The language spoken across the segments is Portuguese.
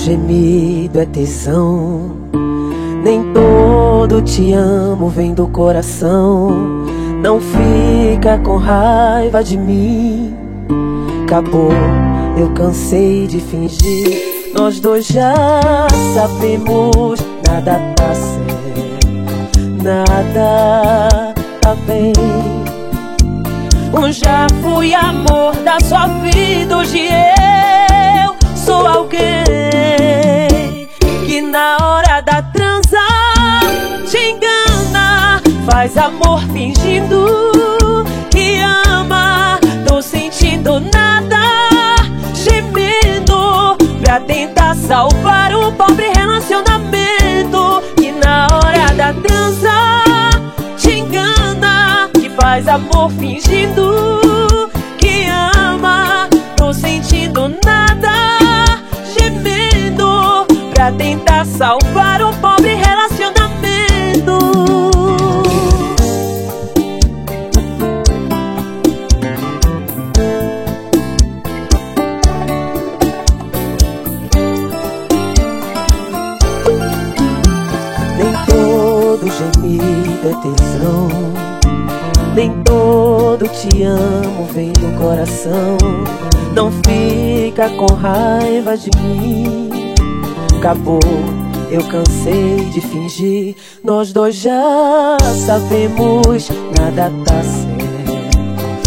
gemido é tesão, nem todo te amo vem do coração. Não fica com raiva de mim, acabou, eu cansei de fingir. Nós dois já sabemos, nada tá certo, nada tá bem. Já fui amor da sua vida, hoje eu sou alguém que na hora da transa te engana, faz amor fingindo que ama. Tô sentindo nada, gemendo pra tentar salvar um pobre relacionamento que na hora da transa te engana, que faz amor fingindo que ama. Tô sentindo nada, gemendo pra tentar salvar um pobre relacionamento. Nem todo gemido é tesão, nem todo te amo vem do coração. Não fica com raiva de mim, acabou, eu cansei de fingir. Nós dois já sabemos, nada tá certo,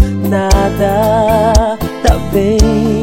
nada tá bem.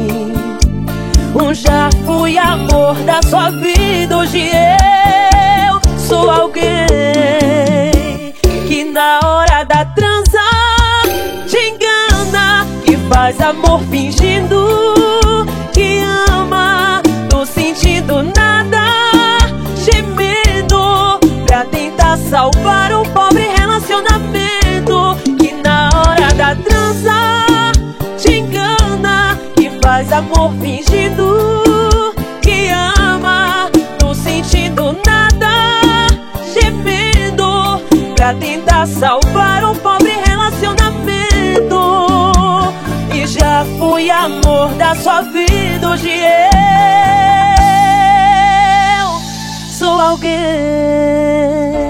Já fui amor da sua vida, hoje eu sou alguém que na hora da transa te engana, que faz amor fingindo que ama. Tô sentindo nada, gemendo pra tentar salvar um pobre relacionamento que na hora da transa te engana, que faz amor fingindo que ama. Tô sentindo nada, gemendo pra tentar salvar um pobre relacionamento. E já fui amor da sua vida, hoje eu sou alguém